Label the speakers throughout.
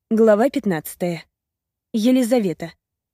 Speaker 1: Глава 15. Елизавета.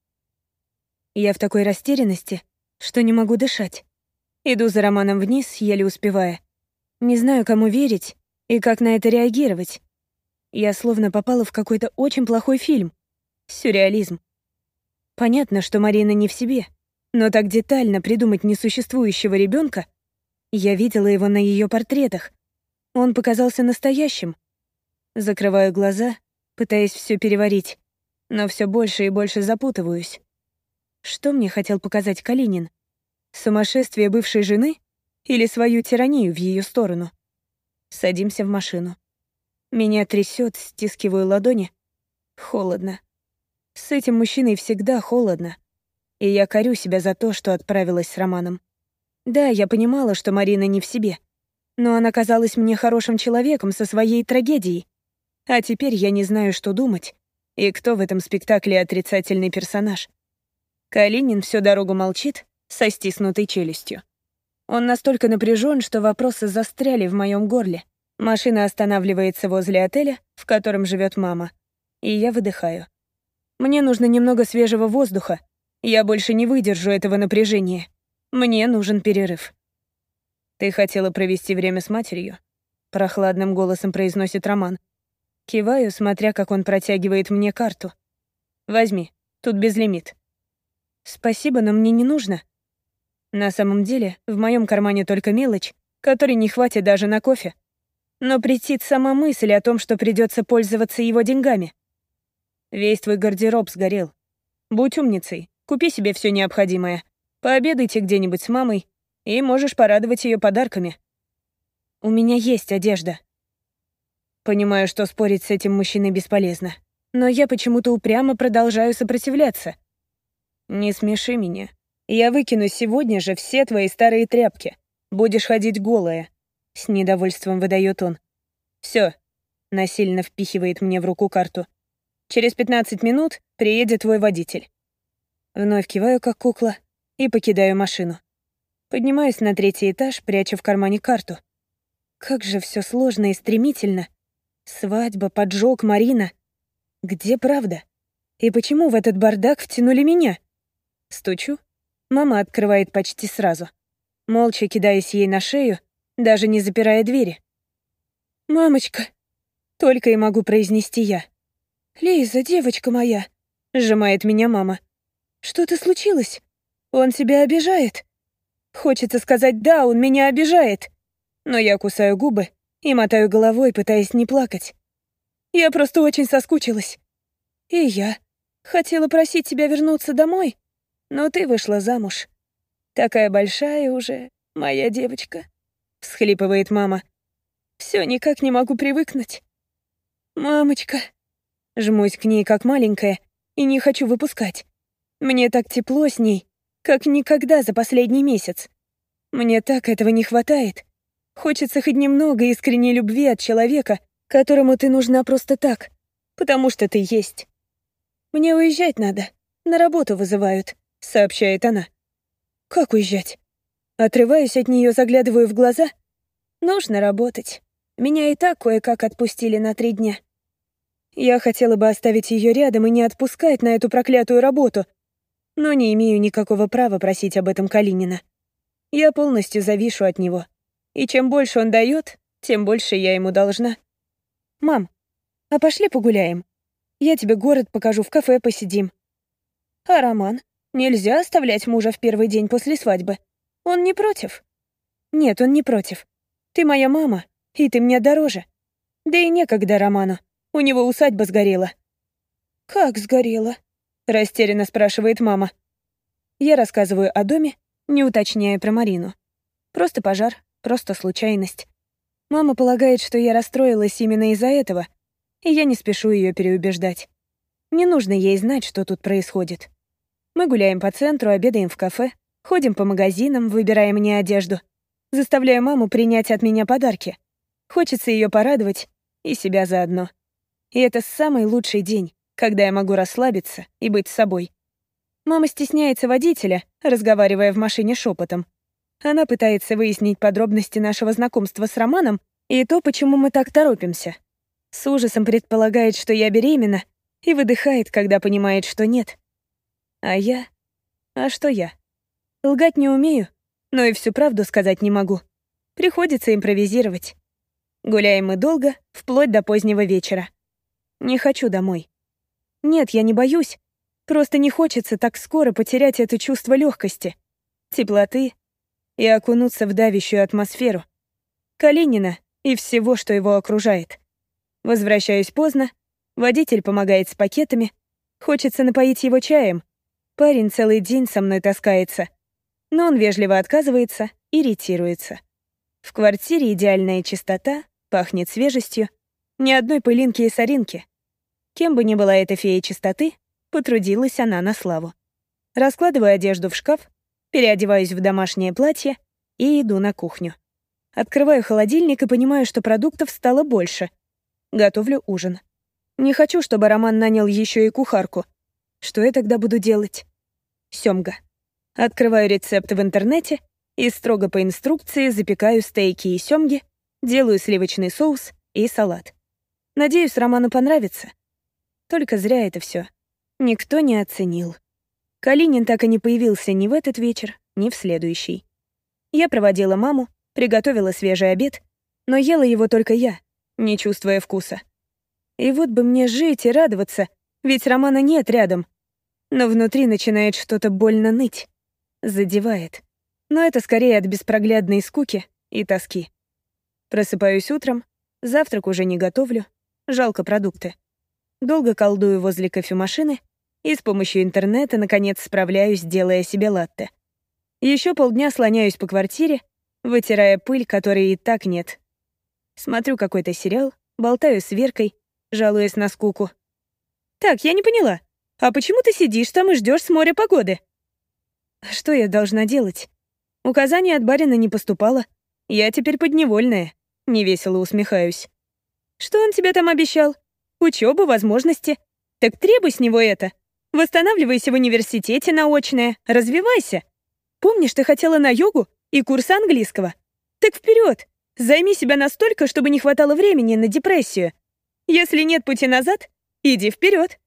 Speaker 1: Я в такой растерянности, что не могу дышать. Иду за Романом вниз, еле успевая. Не знаю, кому верить и как на это реагировать. Я словно попала в какой-то очень плохой фильм. Сюрреализм. Понятно, что Марина не в себе, но так детально придумать несуществующего ребенка. Я видела его на ее портретах. Он показался настоящим. Закрываю глаза, пытаясь все переварить, но все больше и больше запутываюсь. Что мне хотел показать Калинин? Сумасшествие бывшей жены или свою тиранию в ее сторону? Садимся в машину. Меня трясет, стискиваю ладони. Холодно. С этим мужчиной всегда холодно. И я корю себя за то, что отправилась с Романом. Да, я понимала, что Марина не в себе, но она казалась мне хорошим человеком со своей трагедией. А теперь я не знаю, что думать, и кто в этом спектакле отрицательный персонаж. Калинин всю дорогу молчит, со стиснутой челюстью. Он настолько напряжен, что вопросы застряли в моем горле. Машина останавливается возле отеля, в котором живет мама, и я выдыхаю. Мне нужно немного свежего воздуха. Я больше не выдержу этого напряжения. Мне нужен перерыв. «Ты хотела провести время с матерью?» — прохладным голосом произносит Роман. Киваю, смотря, как он протягивает мне карту. «Возьми, тут безлимит». «Спасибо, но мне не нужно». На самом деле, в моем кармане только мелочь, которой не хватит даже на кофе. Но претит сама мысль о том, что придется пользоваться его деньгами. Весь твой гардероб сгорел. Будь умницей, купи себе все необходимое. Пообедайте где-нибудь с мамой, и можешь порадовать ее подарками. У меня есть одежда. Понимаю, что спорить с этим мужчиной бесполезно, но я почему-то упрямо продолжаю сопротивляться. «Не смеши меня. Я выкину сегодня же все твои старые тряпки. Будешь ходить голая», — с недовольством выдает он. «Все», — насильно впихивает мне в руку карту. «Через 15 минут приедет твой водитель». Вновь киваю, как кукла, и покидаю машину. Поднимаюсь на 3-й этаж, пряча в кармане карту. Как же все сложно и стремительно. Свадьба, поджог, Марина. Где правда? И почему в этот бардак втянули меня? Стучу. Мама открывает почти сразу, молча кидаясь ей на шею, даже не запирая двери. «Мамочка!» — только и могу произнести я. «Лиза, девочка моя!» — сжимает меня мама. «Что-то случилось? Он тебя обижает?» Хочется сказать «да, он меня обижает», но я кусаю губы и мотаю головой, пытаясь не плакать. Я просто очень соскучилась. И я хотела просить тебя вернуться домой, но ты вышла замуж. Такая большая уже, моя девочка, — всхлипывает мама. Все никак не могу привыкнуть. Мамочка. Жмусь к ней как маленькая и не хочу выпускать. Мне так тепло с ней, как никогда за последний месяц. Мне так этого не хватает. Хочется хоть немного искренней любви от человека, которому ты нужна просто так, потому что ты есть. «Мне уезжать надо, на работу вызывают», — сообщает она. «Как уезжать?» Отрываюсь от нее, заглядываю в глаза. «Нужно работать. Меня и так кое-как отпустили на 3 дня». Я хотела бы оставить ее рядом и не отпускать на эту проклятую работу, но не имею никакого права просить об этом Калинина. Я полностью завишу от него. И чем больше он дает, тем больше я ему должна. «Мам, а пошли погуляем? Я тебе город покажу, в кафе посидим». «А Роман? Нельзя оставлять мужа в первый день после свадьбы. Он не против?» «Нет, он не против. Ты моя мама, и ты мне дороже. Да и некогда Роману. У него усадьба сгорела». «Как сгорела?» — растерянно спрашивает мама. Я рассказываю о доме, не уточняя про Марину. Просто пожар, просто случайность. Мама полагает, что я расстроилась именно из-за этого, и я не спешу ее переубеждать. Не нужно ей знать, что тут происходит. Мы гуляем по центру, обедаем в кафе, ходим по магазинам, выбирая мне одежду. Заставляю маму принять от меня подарки. Хочется ее порадовать и себя заодно. И это самый лучший день, когда я могу расслабиться и быть собой. Мама стесняется водителя, разговаривая в машине шепотом. Она пытается выяснить подробности нашего знакомства с Романом и то, почему мы так торопимся. С ужасом предполагает, что я беременна, и выдыхает, когда понимает, что нет. А я? А что я? Лгать не умею, но и всю правду сказать не могу. Приходится импровизировать. Гуляем мы долго, вплоть до позднего вечера. Не хочу домой. Нет, я не боюсь. Просто не хочется так скоро потерять это чувство легкости, теплоты и окунуться в давящую атмосферу Калинина и всего, что его окружает. Возвращаюсь поздно, водитель помогает с пакетами, хочется напоить его чаем. Парень целый день со мной таскается, но он вежливо отказывается, ирритируется. В квартире идеальная чистота, пахнет свежестью, ни одной пылинки и соринки. Кем бы ни была эта фея чистоты, потрудилась она на славу. Раскладываю одежду в шкаф, переодеваюсь в домашнее платье и иду на кухню. Открываю холодильник и понимаю, что продуктов стало больше. Готовлю ужин. Не хочу, чтобы Роман нанял еще и кухарку. Что я тогда буду делать? Сёмга. Открываю рецепт в интернете и строго по инструкции запекаю стейки и сёмги, делаю сливочный соус и салат. Надеюсь, Роману понравится. Только зря это все. Никто не оценил. Калинин так и не появился ни в этот вечер, ни в следующий. Я проводила маму, приготовила свежий обед, но ела его только я, не чувствуя вкуса. И вот бы мне жить и радоваться, ведь Романа нет рядом. Но внутри начинает что-то больно ныть. Задевает. Но это скорее от беспроглядной скуки и тоски. Просыпаюсь утром, завтрак уже не готовлю, жалко продукты. Долго колдую возле кофемашины и с помощью интернета, наконец, справляюсь, делая себе латте. Еще полдня слоняюсь по квартире, вытирая пыль, которой и так нет. Смотрю какой-то сериал, болтаю с Веркой, жалуясь на скуку. «Так, я не поняла. А почему ты сидишь там и ждешь с моря погоды?» Что я должна делать? Указания от барина не поступало. Я теперь подневольная. Невесело усмехаюсь. Что он тебе там обещал? Учёба, возможности. Так требуй с него это. Восстанавливайся в университете на очное. Развивайся. Помнишь, ты хотела на йогу и курс английского? Так вперед. Займи себя настолько, чтобы не хватало времени на депрессию. Если нет пути назад, иди вперед.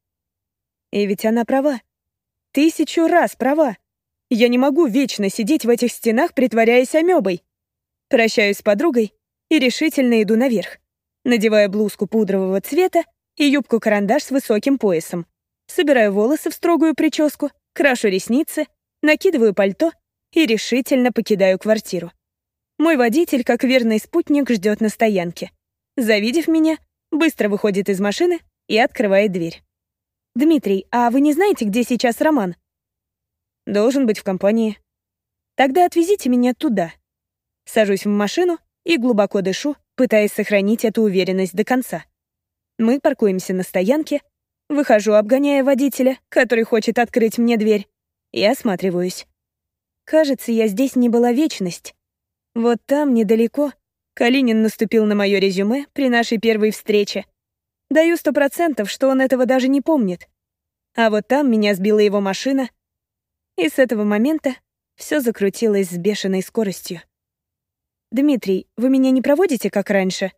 Speaker 1: И ведь она права. 1000 раз права. Я не могу вечно сидеть в этих стенах, притворяясь амебой. Прощаюсь с подругой и решительно иду наверх. Надеваю блузку пудрового цвета и юбку-карандаш с высоким поясом. Собираю волосы в строгую прическу, крашу ресницы, накидываю пальто и решительно покидаю квартиру. Мой водитель, как верный спутник, ждет на стоянке. Завидев меня, быстро выходит из машины и открывает дверь. «Дмитрий, а вы не знаете, где сейчас Роман?» «Должен быть в компании». «Тогда отвезите меня туда». Сажусь в машину и глубоко дышу, пытаясь сохранить эту уверенность до конца. Мы паркуемся на стоянке, выхожу, обгоняя водителя, который хочет открыть мне дверь, и осматриваюсь. Кажется, я здесь не была вечность. Вот там, недалеко, Калинин наступил на мое резюме при нашей первой встрече. Даю 100%, что он этого даже не помнит. А вот там меня сбила его машина, и с этого момента все закрутилось с бешеной скоростью. «Дмитрий, вы меня не проводите, как раньше?»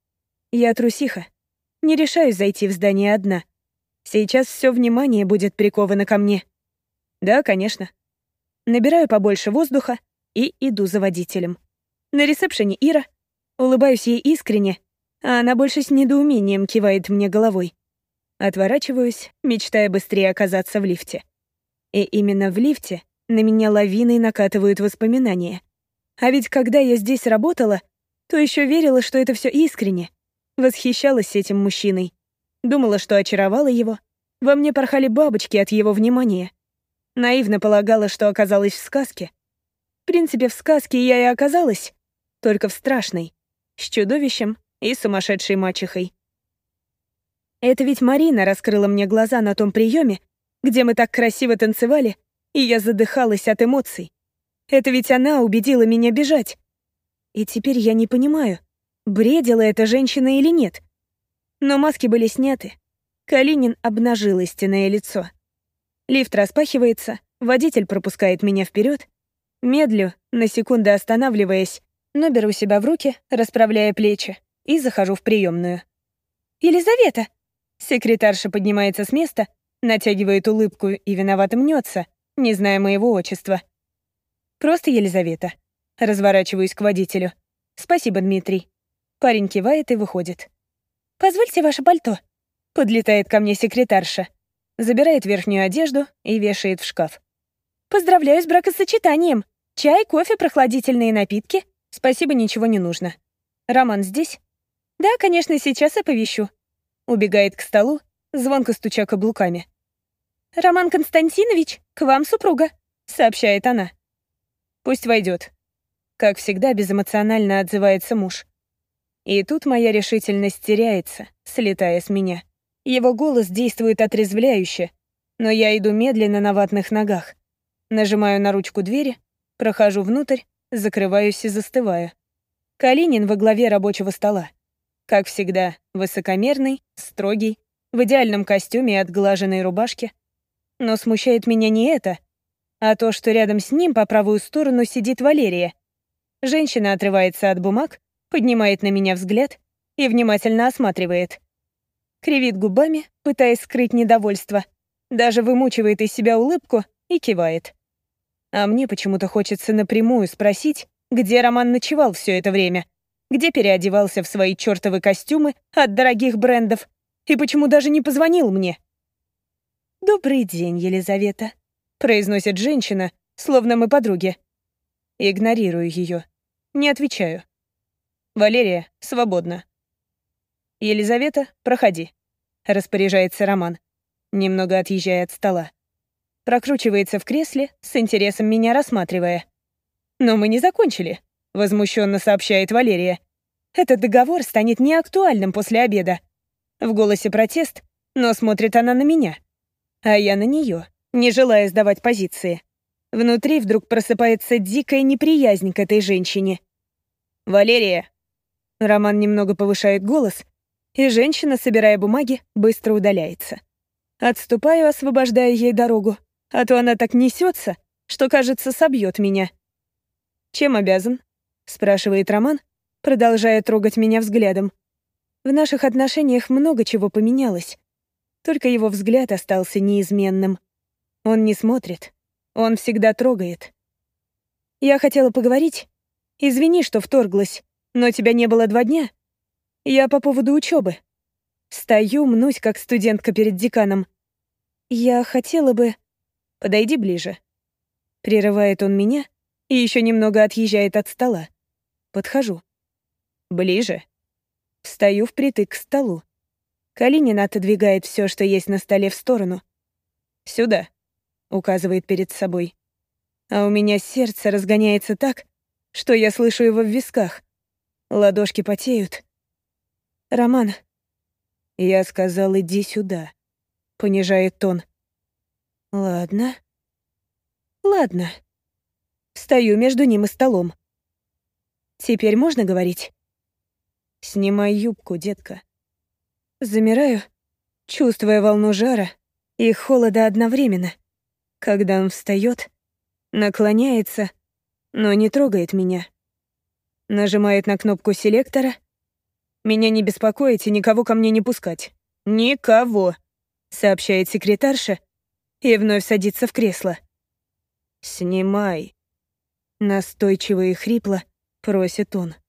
Speaker 1: Я трусиха. Не решаюсь зайти в здание одна. Сейчас все внимание будет приковано ко мне. Да, конечно. Набираю побольше воздуха и иду за водителем. На ресепшене Ира. Улыбаюсь ей искренне, а она больше с недоумением кивает мне головой. Отворачиваюсь, мечтая быстрее оказаться в лифте. И именно в лифте на меня лавиной накатывают воспоминания. А ведь когда я здесь работала, то еще верила, что это все искренне. Восхищалась этим мужчиной. Думала, что очаровала его. Во мне порхали бабочки от его внимания. Наивно полагала, что оказалась в сказке. В принципе, в сказке я и оказалась, только в страшной, с чудовищем и сумасшедшей мачехой. Это ведь Марина раскрыла мне глаза на том приеме, где мы так красиво танцевали, и я задыхалась от эмоций. Это ведь она убедила меня бежать. И теперь я не понимаю, бредила эта женщина или нет. Но маски были сняты. Калинин обнажил истинное лицо. Лифт распахивается, водитель пропускает меня вперед. Медлю, на секунду останавливаясь, но беру себя в руки, расправляя плечи, и захожу в приемную. Елизавета!» Секретарша поднимается с места, натягивает улыбку и виновато мнется, не зная моего отчества. «Просто Елизавета». Разворачиваюсь к водителю. «Спасибо, Дмитрий». Парень кивает и выходит. «Позвольте ваше пальто». Подлетает ко мне секретарша. Забирает верхнюю одежду и вешает в шкаф. «Поздравляю с бракосочетанием. Чай, кофе, прохладительные напитки. Спасибо, ничего не нужно. Роман здесь?» «Да, конечно, сейчас оповещу». Убегает к столу, звонко стуча каблуками. «Роман Константинович, к вам супруга», — сообщает она. «Пусть войдет». Как всегда, безэмоционально отзывается муж. И тут моя решительность теряется, слетая с меня. Его голос действует отрезвляюще, но я иду медленно на ватных ногах. Нажимаю на ручку двери, прохожу внутрь, закрываюсь и застываю. Калинин во главе рабочего стола. Как всегда, высокомерный, строгий, в идеальном костюме и отглаженной рубашке. Но смущает меня не это, а то, что рядом с ним по правую сторону сидит Валерия. Женщина отрывается от бумаг, поднимает на меня взгляд и внимательно осматривает. Кривит губами, пытаясь скрыть недовольство, даже вымучивает из себя улыбку и кивает. А мне почему-то хочется напрямую спросить, где Роман ночевал все это время, где переодевался в свои чертовы костюмы от дорогих брендов и почему даже не позвонил мне. «Добрый день, Елизавета», — произносит женщина, словно мы подруги. Игнорирую ее. Не отвечаю. «Валерия, свободно». «Елизавета, проходи», — распоряжается Роман, немного отъезжая от стола. Прокручивается в кресле, с интересом меня рассматривая. «Но мы не закончили», — возмущенно сообщает Валерия. «Этот договор станет неактуальным после обеда». В голосе протест, но смотрит она на меня. А я на нее, не желая сдавать позиции. Внутри вдруг просыпается дикая неприязнь к этой женщине. «Валерия!» Роман немного повышает голос, и женщина, собирая бумаги, быстро удаляется. Отступаю, освобождая ей дорогу, а то она так несется, что, кажется, собьет меня. «Чем обязан?» — спрашивает Роман, продолжая трогать меня взглядом. В наших отношениях много чего поменялось. Только его взгляд остался неизменным. Он не смотрит, он всегда трогает. «Я хотела поговорить. Извини, что вторглась, но тебя не было 2 дня. Я по поводу учебы. Стою, мнусь, как студентка перед деканом. Я хотела бы...» «Подойди ближе». Прерывает он меня и еще немного отъезжает от стола. Подхожу. «Ближе». Встаю впритык к столу. Калинин отодвигает все, что есть на столе, в сторону. «Сюда», — указывает перед собой. А у меня сердце разгоняется так, что я слышу его в висках. Ладошки потеют. «Роман...» Я сказал, иди сюда. Понижает тон. Ладно. Ладно. Встаю между ним и столом. Теперь можно говорить? Снимай юбку, детка. Замираю, чувствуя волну жара и холода одновременно. Когда он встает, наклоняется, но не трогает меня. Нажимает на кнопку селектора. «Меня не беспокоить и никого ко мне не пускать. Никого!» — сообщает секретарша и вновь садится в кресло. «Снимай!» — настойчиво и хрипло просит он.